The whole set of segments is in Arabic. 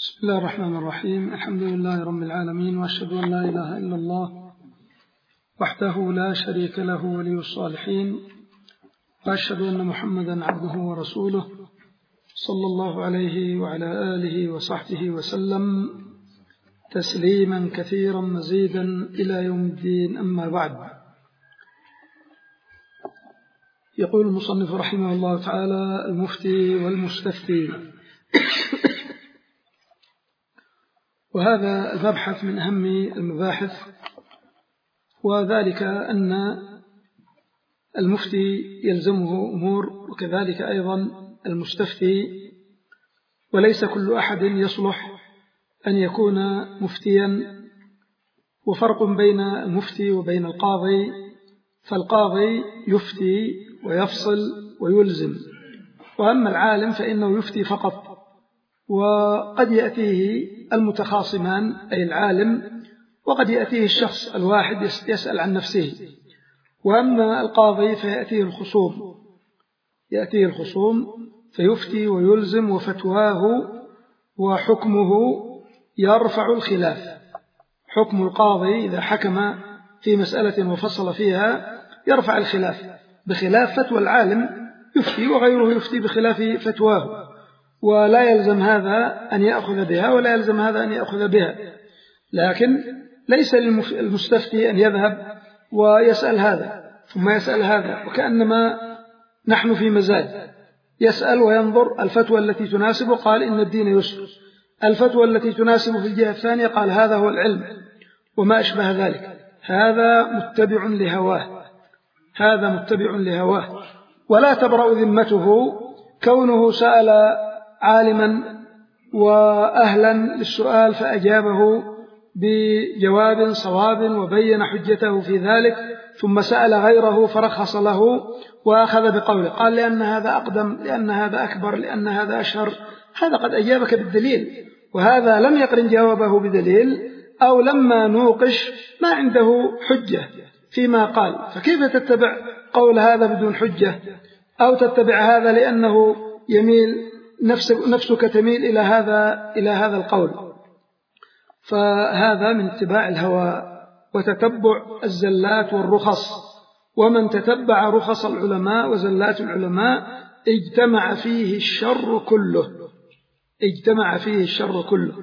بسم الله الرحمن الرحيم. الحمد لله رب العالمين، وأشهد أن لا إله إلا الله وحده لا شريك له ولي الصالحين، وأشهد أن محمدا عبده ورسوله صلى الله عليه وعلى آله وصحبه وسلم تسليما كثيرا مزيدا إلى يوم الدين. أما بعد، يقول المصنف رحمه الله تعالى: المفتي والمستفتي. وهذا المبحث من أهم المباحث، وذلك أن المفتي يلزمه أمور، وكذلك أيضا المستفتي، وليس كل أحد يصلح أن يكون مفتيا. وفرق بين المفتي وبين القاضي، فالقاضي يفتي ويفصل ويلزم، وأما العالم فإنه يفتي فقط. وقد يأتيه المتخاصمان أي العالم، وقد يأتيه الشخص الواحد يسأل عن نفسه. وأما القاضي فيأتيه الخصوم فيفتي ويلزم، وفتواه وحكمه يرفع الخلاف. حكم القاضي إذا حكم في مسألة وفصل فيها يرفع الخلاف، بخلاف فتوى العالم يفتي وغيره يفتي بخلاف فتواه، ولا يلزم هذا أن يأخذ بها ولا يلزم هذا أن يأخذ بها. لكن ليس للمستفتي أن يذهب ويسأل هذا ثم يسأل هذا، وكأنما نحن في مزاج، يسأل وينظر الفتوى التي تناسبه قال إن الدين يسر، الفتوى التي تناسبه في الجهة الثانية قال هذا هو العلم، وما أشبه ذلك. هذا متبع لهواه، ولا تبرأ ذمته كونه سأل عالما وأهلا للسؤال فأجابه بجواب صواب وبين حجته في ذلك، ثم سأل غيره فرخص له وأخذ بقوله، قال لأن هذا أقدم، لأن هذا أكبر، لأن هذا أشهر. هذا قد أجابك بالدليل، وهذا لم يقرن جوابه بدليل، أو لما نوقش ما عنده حجة فيما قال. فكيف تتبع قول هذا بدون حجة، أو تتبع هذا لأنه يميل نفسك تميل إلى هذا القول؟ فهذا من اتباع الهوى وتتبع الزلات والرخص. ومن تتبع رخص العلماء وزلات العلماء اجتمع فيه الشر كله.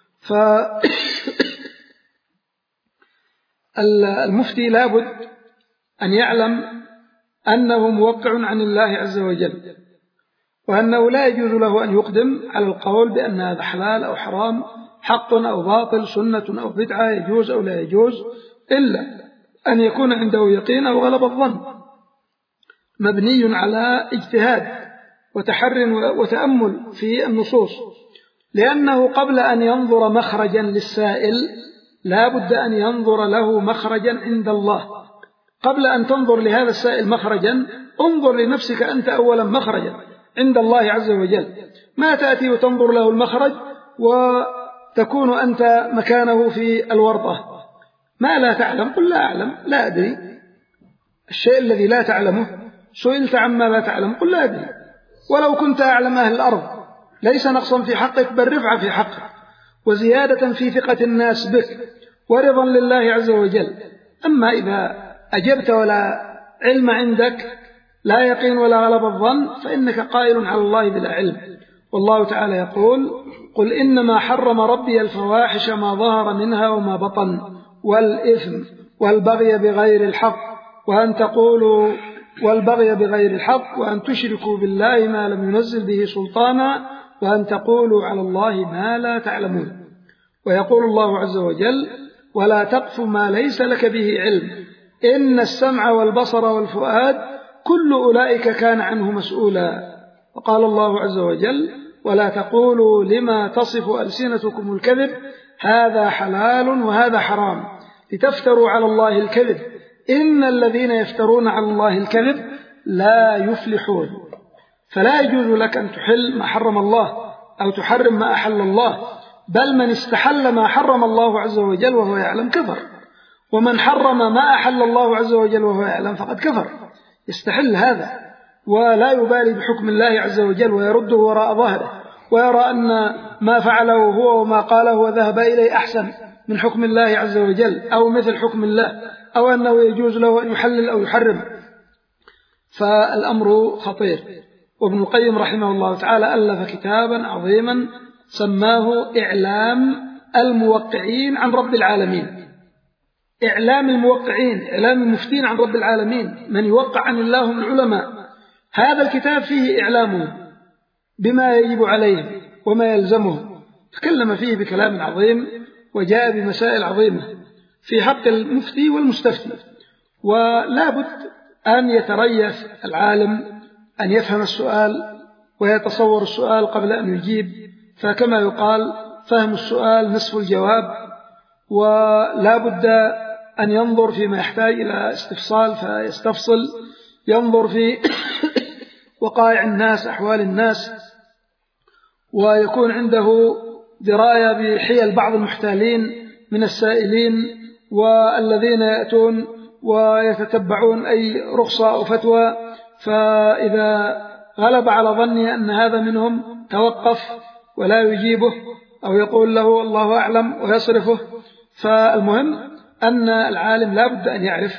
فالمفتي لابد أن يعلم أنه موقع عن الله عز وجل، وأنه لا يجوز له أن يقدم على القول بأن هذا حلال أو حرام، حق أو باطل، سنة أو بدعة، يجوز أو لا يجوز، إلا أن يكون عنده يقين أو غلب الظن مبني على اجتهاد وتحر وتأمل في النصوص. لأنه قبل أن ينظر مخرجا للسائل لا بد أن ينظر له مخرجا عند الله. قبل أن تنظر لهذا السائل مخرجا، انظر لنفسك أنت أولا مخرجا عند الله عز وجل. ما تأتي وتنظر له المخرج وتكون أنت مكانه في الورطة. ما لا تعلم قل لا أعلم، لا أدري. الشيء الذي لا تعلمه سئلت عما لا تعلم قل لا أدري. ولو كنت أعلم أهل الأرض ليس نقصا في حقك، بل رفعة في حقك، وزيادة في ثقة الناس بك، ورضا لله عز وجل. أما إذا أجبت ولا علم عندك، لا يقين ولا غلب الظن، فإنك قائل على الله بلا علم. والله تعالى يقول: قل إنما حرم ربي الفواحش ما ظهر منها وما بطن، والإثم والبغي بغير الحق، وأن تشركوا بالله ما لم ينزل به سلطانا، وأن تقولوا على الله ما لا تعلمون. ويقول الله عز وجل: ولا تقف ما ليس لك به علم، إن السمع والبصر والفؤاد كل أولئك كان عنه مسؤولا. وقال الله عز وجل: ولا تقولوا لما تصف ألسنتكم الكذب هذا حلال وهذا حرام لتفتروا على الله الكذب، إن الذين يفترون على الله الكذب لا يفلحون. فلا يجوز لك أن تحل ما حرم الله أو تحرم ما أحل الله، بل من استحل ما حرم الله عز وجل وهو يعلم كفر، ومن حرم ما أحل الله عز وجل وهو يعلم فقد كفر. يستحل هذا ولا يبالي بحكم الله عز وجل ويرده وراء ظهره، ويرى أن ما فعله هو وما قاله وذهب إليه أحسن من حكم الله عز وجل أو مثل حكم الله، أو أنه يجوز له أن يحلل أو يحرم، فالأمر خطير. وابن القيم رحمه الله تعالى ألف كتابا عظيما سماه إعلام الموقعين عن رب العالمين. إعلام الموقعين، إعلام المفتين عن رب العالمين، من يوقع عن الله من العلماء. هذا الكتاب فيه إعلامه بما يجب عليه وما يلزمه، تكلم فيه بكلام عظيم وجاء بمسائل عظيمة في حق المفتي والمستفتي. ولا بد أن يتريث العالم أن يفهم السؤال ويتصور السؤال قبل أن يجيب، فكما يقال فهم السؤال نصف الجواب. ولا بد أن ينظر فيما يحتاج إلى استفصال فيستفصل، ينظر في وقائع الناس، أحوال الناس، ويكون عنده دراية بحيل بعض المحتالين من السائلين والذين يأتون ويتتبعون أي رخصة أو فتوى، فإذا غلب على ظني أن هذا منهم توقف ولا يجيبه أو يقول له الله أعلم ويصرفه. فالمهم أن العالم لا بد أن يعرف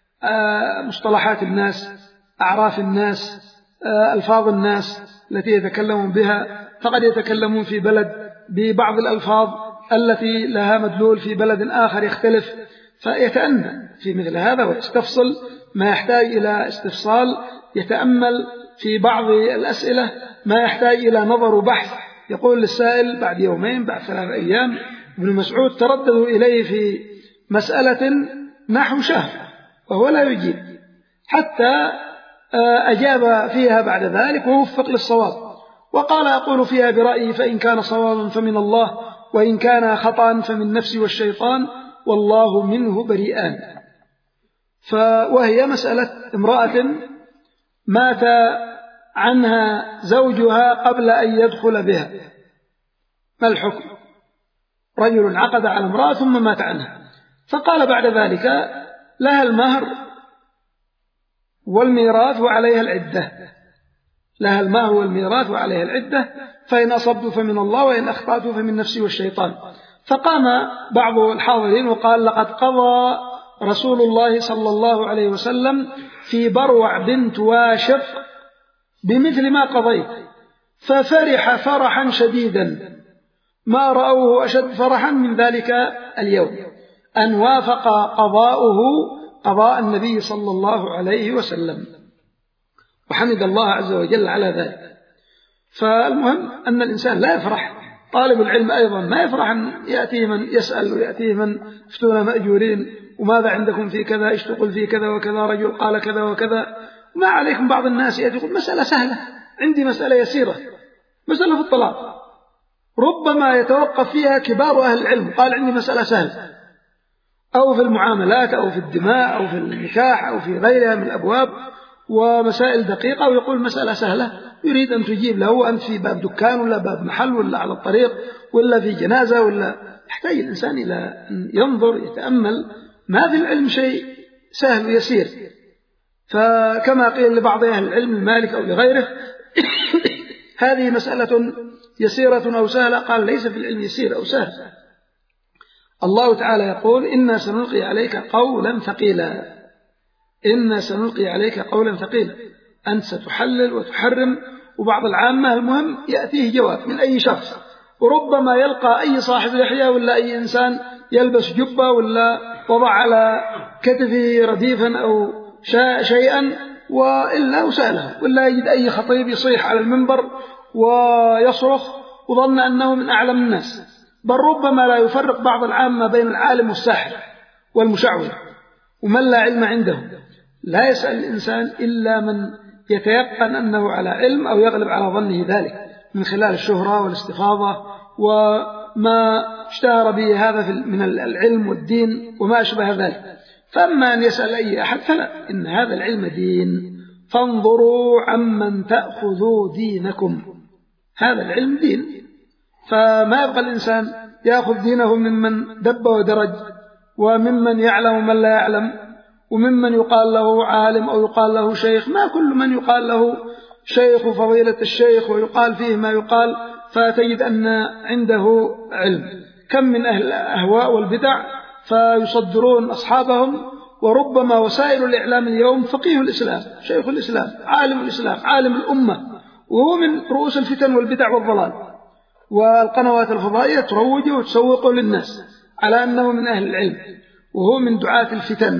مصطلحات الناس، أعراف الناس، ألفاظ الناس التي يتكلمون بها. فقد يتكلمون في بلد ببعض الألفاظ التي لها مدلول في بلد آخر يختلف، فيتأنى في مثل هذا ويستفصل ما يحتاج إلى استفصال، يتأمل في بعض الأسئلة ما يحتاج إلى نظر وبحث. يقول للسائل بعد يومين بعد 3 أيام، ابن مسعود ترددوا إليه في مسألة نحو شهر وهو لا يجيب، حتى أجاب فيها بعد ذلك ووفق للصواب، وقال أقول فيها برأيي، فإن كان صوابا فمن الله، وإن كان خطأ فمن نفسي والشيطان، والله منه بريئان. وهي مسألة امرأة مات عنها زوجها قبل أن يدخل بها، ما الحكم؟ رجل عقد على امرأة ثم مات عنها، فقال بعد ذلك لها المهر والميراث وعليها العدة، لها المهر والميراث وعليها العدة، فإن أصبت فمن الله وإن أخطأت فمن نفسي والشيطان. فقام بعض الحاضرين وقال لقد قضى رسول الله صلى الله عليه وسلم في بروع بنت واشق بمثل ما قضيت، ففرح فرحا شديدا ما رأوه أشد فرحا من ذلك اليوم، أن وافق قضاؤه قضاء النبي صلى الله عليه وسلم، وحمد الله عز وجل على ذلك. فالمهم أن الإنسان لا يفرح، طالب العلم أيضا ما يفرح أن يأتيه من يسأل ويأتيه من افتونا مأجورين وماذا عندكم في كذا، ايش تقول في كذا وكذا، رجل قال كذا وكذا. ما عليكم بعض الناس يأتي يقول مسألة سهلة، عندي مسألة يسيرة، مسألة في الطلاق، ربما يتوقف فيها كبار أهل العلم، قال عندي مسألة سهلة، أو في المعاملات أو في الدماء أو في النكاح أو في غيرها من الأبواب ومسائل دقيقة، ويقول مسألة سهلة، يريد أن تجيب له أنت في باب دكان ولا باب محل ولا على الطريق ولا في جنازة ولا. يحتاج الإنسان إلى أن ينظر يتأمل، ما في العلم شيء سهل ويسير. فكما قيل لبعض أهل العلم المالك أو لغيره هذه مسألة يسيرة أو سهلة، قال ليس في العلم يسير أو سهل. الله تعالى يقول إنا سنلقي عليك قولا ثقيلا، إنا سنلقي عليك قولا ثقيلا، أنت ستحلل وتحرم، وبعض العامة المهم يأتيه جواب من أي شخص، وربما يلقى أي صاحب لحية ولا أي إنسان يلبس جبة ولا وضع على كتفه رديفا أو شيئا وإلا وسأله، ولا يجد أي خطيب يصيح على المنبر ويصرخ وظن أنه من أعلم الناس، بل ربما لا يفرق بعض العامة بين العالم والساحر والمشعوذ ومن لا علم عنده. لا يسأل الإنسان إلا من يتيقن أنه على علم أو يغلب على ظنه ذلك من خلال الشهرة والاستفاضة وما اشتهر به هذا من العلم والدين وما أشبه ذلك. فأما أن يسأل أي أحد فلا، إن هذا العلم دين، فانظروا عمن تأخذوا دينكم، هذا العلم دين، فما يبقى الإنسان يأخذ دينه ممن دب ودرج وممن يعلم ومن لا يعلم وممن يقال له عالم أو يقال له شيخ. ما كل من يقال له شيخ وفضيلة الشيخ ويقال فيه ما يقال فتجد أن عنده علم. كم من أهل الأهواء والبدع فيصدرون أصحابهم، وربما وسائل الإعلام اليوم فقيه الإسلام، شيخ الإسلام، عالم الإسلام، عالم الأمة، وهو من رؤوس الفتن والبدع والضلال، والقنوات الفضائية تروجه وتسوقه للناس على أنه من أهل العلم، وهو من دعاة الفتن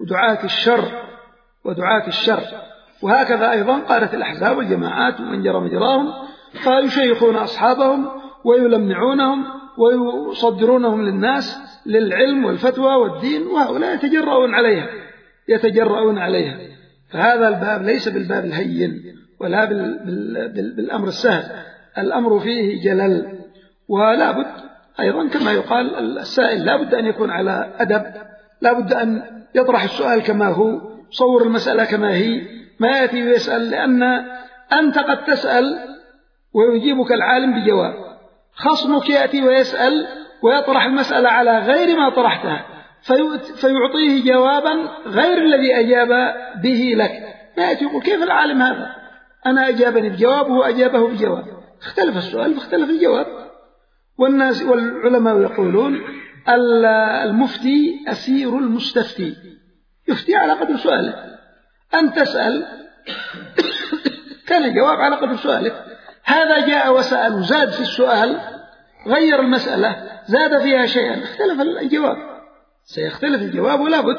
ودعاة الشر. وهكذا أيضا قالت الأحزاب والجماعات ومن جرى مجراهم، فيشيخون أصحابهم ويلمعونهم ويصدرونهم للناس للعلم والفتوى والدين، وهؤلاء يتجرؤون عليها. فهذا الباب ليس بالباب الهين ولا بالأمر السهل، الأمر فيه جلل. ولا بد أيضا كما يقال السائل لا بد أن يكون على أدب، لا بد أن يطرح السؤال كما هو، صور المسألة كما هي، ما يأتي ويسأل، لأن أنت قد تسأل ويجيبك العالم بجواب، خصمك يأتي ويسأل ويطرح المسألة على غير ما طرحتها فيعطيه جوابا غير الذي أجاب به لك. ما يأتي يقول كيف العالم هذا، أنا أجابني بجواب وهو أجابه بجواب، اختلف السؤال فاختلف الجواب. والناس والعلماء يقولون المفتي أسير المستفتي، يفتي على قدر سؤاله. أن تسأل كان الجواب على قدر سؤالك، هذا جاء وسأل زاد في السؤال، غير المسألة، زاد فيها شيئا، اختلف الجواب، سيختلف الجواب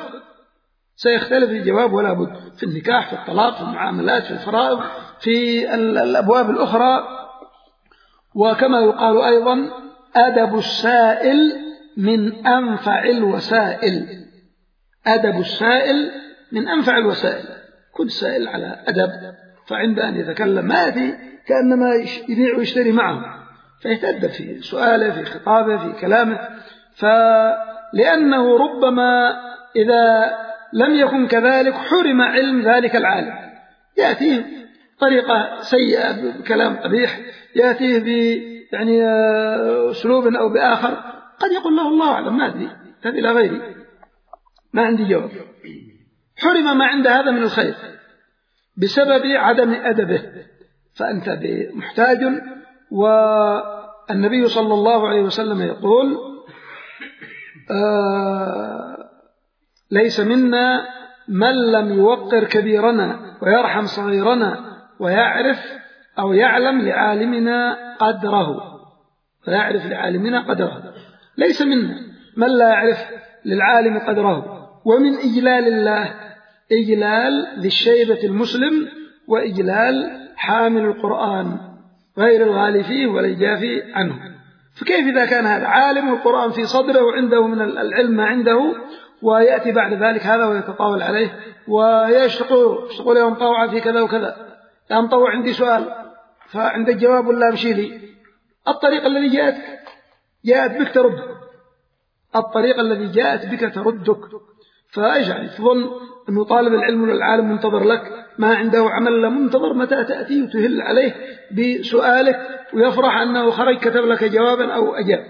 ولا بد في النكاح، في الطلاق، في المعاملات، في الفرائض، في الأبواب الأخرى. وكما يقال أيضا أدب السائل من أنفع الوسائل، أدب السائل من أنفع الوسائل. كل سائل على أدب، فعند أن يتكلم ما يأتي كأنما يبيع ويشتري معه، فيتأدب في سؤاله، في خطابه، في كلامه. فلأنه ربما إذا لم يكن كذلك حرم علم ذلك العالم، يأتيه طريقة سيئة بكلام قبيح، يأتيه يعني أسلوب أو بآخر، قد يقول له الله أعلم ما أدري، هذه إلى غيري، ما عندي جواب. حرم ما عند هذا من الخير بسبب عدم أدبه، فأنت محتاج. والنبي صلى الله عليه وسلم يقول ليس منا من لم يوقر كبيرنا ويرحم صغيرنا ويعرف أو يعلم لعالمنا قدره، ليس منا من لا يعرف للعالم قدره. ومن إجلال الله إجلال ذي الشيبة المسلم، وإجلال حامل القرآن غير الغالي فيه ولا الجافي عنه. فكيف إذا كان هذا عالم القرآن في صدره وعنده من العلم ما عنده، ويأتي بعد ذلك هذا ويتطاول عليه ويشتقوا له مطوعة في كذا وكذا، يا مطوع عندي سؤال، فعند الجواب ولا أمشي لي الطريق الذي جاءت بك ترد، الطريق الذي جاءت بك تردك. فاجعل تظن أنه طالب العلم والعالم منتظر لك، ما عنده عمل منتظر متى تأتي وتهل عليه بسؤالك ويفرح أنه خرج كتب لك جوابا أو أجاب.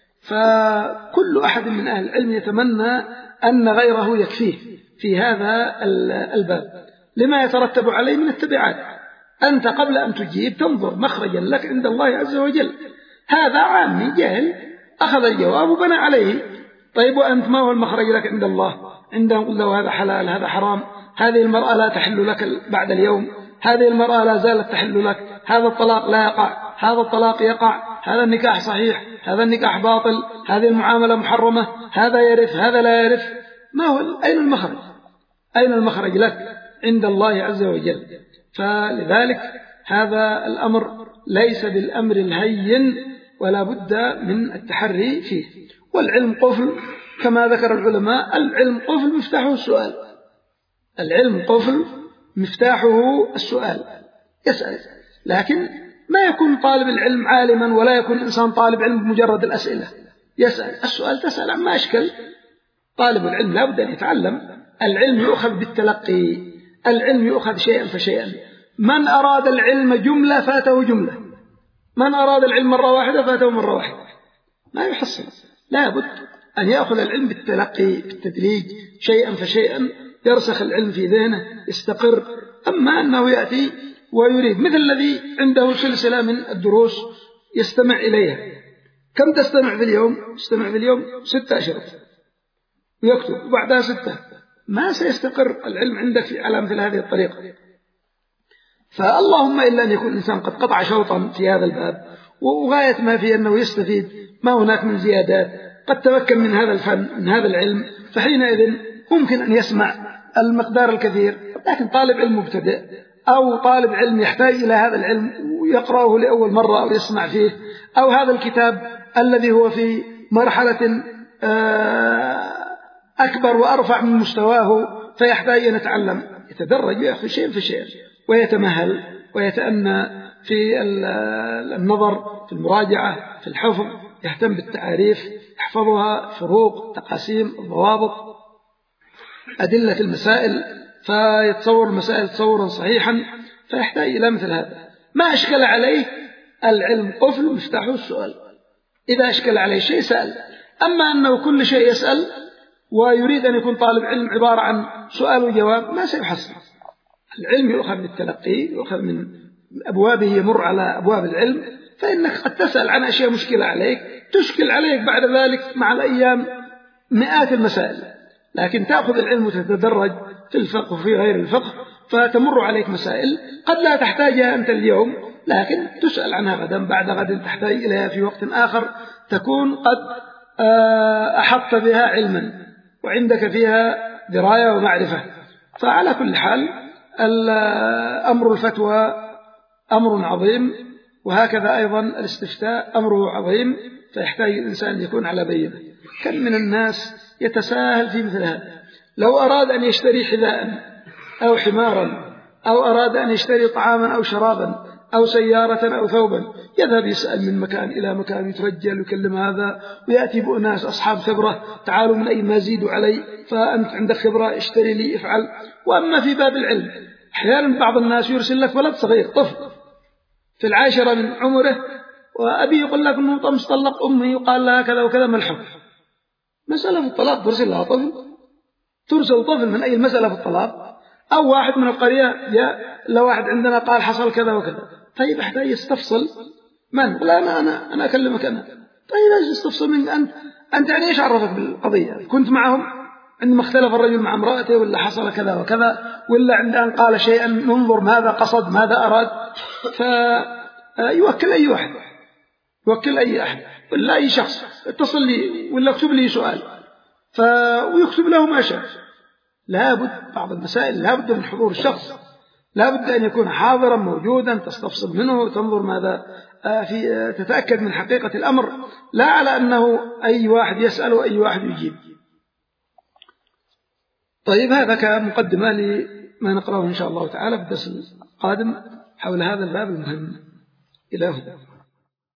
فكل أحد من أهل العلم يتمنى أن غيره يكفيه في هذا الباب لما يترتب عليه من التبعات. أنت قبل أن تجيب تنظر مخرجا لك عند الله عز وجل. هذا عامي جاهل أخذ الجواب وبنى عليه، طيب وأنت ما هو المخرج لك عند الله؟ عندهم قل له هذا حلال هذا حرام، هذه المرأة لا تحل لك بعد اليوم، هذه المرأة لا زالت تحل لك، هذا الطلاق لا يقع، هذا الطلاق يقع، هذا النكاح صحيح، هذا النكاح باطل، هذه المعاملة محرمة، هذا يرث هذا لا يرث. ما هو أين المخرج؟ أين المخرج لك عند الله عز وجل؟ فلذلك هذا الأمر ليس بالأمر الهين، ولا بد من التحري فيه. والعلم قفل كما ذكر العلماء، العلم قفل مفتاحه السؤال، العلم قفل مفتاحه السؤال، يسأل. لكن ما يكون طالب العلم عالما ولا يكون إنسان طالب علم بمجرد الأسئلة، يسأل السؤال تسأل عما أشكل. طالب العلم لا بد أن يتعلم، العلم يؤخذ بالتلقي، العلم يؤخذ شيئا فشيئا. من أراد العلم جملة فاته جملة، من أراد العلم مرة واحدة فاته مرة واحدة، ما يحصل. لا بد أن يأخذ العلم بالتلقي بالتدريج شيئا فشيئا، يرسخ العلم في ذهنه يستقر. أما أنه يأتي ويريد مثل الذي عنده سلسلة من الدروس يستمع إليها. كم تستمع في اليوم؟ يستمع في اليوم 6 أشرطة ويكتب، وبعدها 6. ما سيستقر العلم عندك على مثل هذه الطريقة. فاللهم إلا أن يكون الإنسان قد قطع شوطا في هذا الباب، وغاية ما فيه أنه يستفيد ما هناك من زيادات، قد تمكن من هذا الفن من هذا العلم، فحينئذ ممكن أن يسمع المقدار الكثير. لكن طالب علم مبتدئ أو طالب علم يحتاج إلى هذا العلم ويقرأه لأول مرة أو يسمع فيه، أو هذا الكتاب الذي هو في مرحلة أكبر وأرفع من مستواه فيحتاج أن يتعلم، يتدرج ويأخذ شيء فشيء ويتمهل ويتأنى في النظر، في المراجعة، في الحفظ، يهتم بالتعاريف، يحفظها، فروق، تقاسيم، الضوابط، أدلة المسائل، فيتصور المسائل تصورا صحيحا، فيحتاج إلى مثل هذا. ما أشكل عليه العلم قفل مفتاحه السؤال، إذا أشكل عليه شيء سأل. أما أنه كل شيء يسأل ويريد أن يكون طالب علم عبارة عن سؤال وجواب، ما سيحصل. العلم يؤخذ بالتلقي، يؤخذ من أبوابه، يمر على أبواب العلم، فإنك قد تسأل عن أشياء مشكلة عليك، تشكل عليك بعد ذلك مع الأيام مئات المسائل، لكن تأخذ العلم وتتدرج في الفقه وفي غير الفقه، فتمر عليك مسائل قد لا تحتاجها أنت اليوم، لكن تسأل عنها غدا، بعد غد تحتاج إليها في وقت آخر، تكون قد أحطت بها علما وعندك فيها دراية ومعرفة. فعلى كل حال أمر الفتوى أمر عظيم، وهكذا أيضا الاستفتاء أمره عظيم، فيحتاج الإنسان أن يكون على بينة. كم من الناس يتساهل في مثل هذا، لو أراد أن يشتري حذاء أو حمارا، أو أراد أن يشتري طعاما أو شرابا أو سيارة أو ثوبا، يذهب يسأل من مكان إلى مكان، يترجل ويكلم هذا، ويأتي بأناس أصحاب خبرة، تعالوا من أي ما زيدوا علي، فأنت عندك خبرة اشتري لي افعل. وأما في باب العلم أحيانا بعض الناس يرسل لك ولد صغير، طفل في 10 من عمره، وأبي يقول لك أنه طمس طلق أمي وقال لها كذا وكذا، ما الحكم؟ مسألة في الطلاق ترسل لها طفل؟ ترسل طفل من أي المسألة في الطلاق؟ أو واحد من القرية جاء لواحد عندنا قال حصل كذا وكذا، طيب أحتاج يستفصل من؟ لا أنا أكلمك أنا. طيب ايش تستفصل منك أنت يعني إيش عرفك بالقضية؟ كنت معهم عندما اختلف الرجل مع امرأته، ولا حصل كذا وكذا، ولا عند أن قال شيئا ننظر ماذا قصد ماذا أراد. فيوكل أي واحد، يوكل أي أحد ولا أي شخص، اتصل لي ولا اكتب لي سؤال ويكتب له ما شاء. لابد بعض المسائل لابد من حضور الشخص، لابد أن يكون حاضرا موجودا، تستفصل منه، تنظر ماذا تتأكد من حقيقة الأمر، لا على أنه أي واحد يسأل وأي واحد يجيب. طيب هذا كمقدمة لما نقرأه إن شاء الله تعالى في الدرس القادم حول هذا الباب المهم. إلى هنا.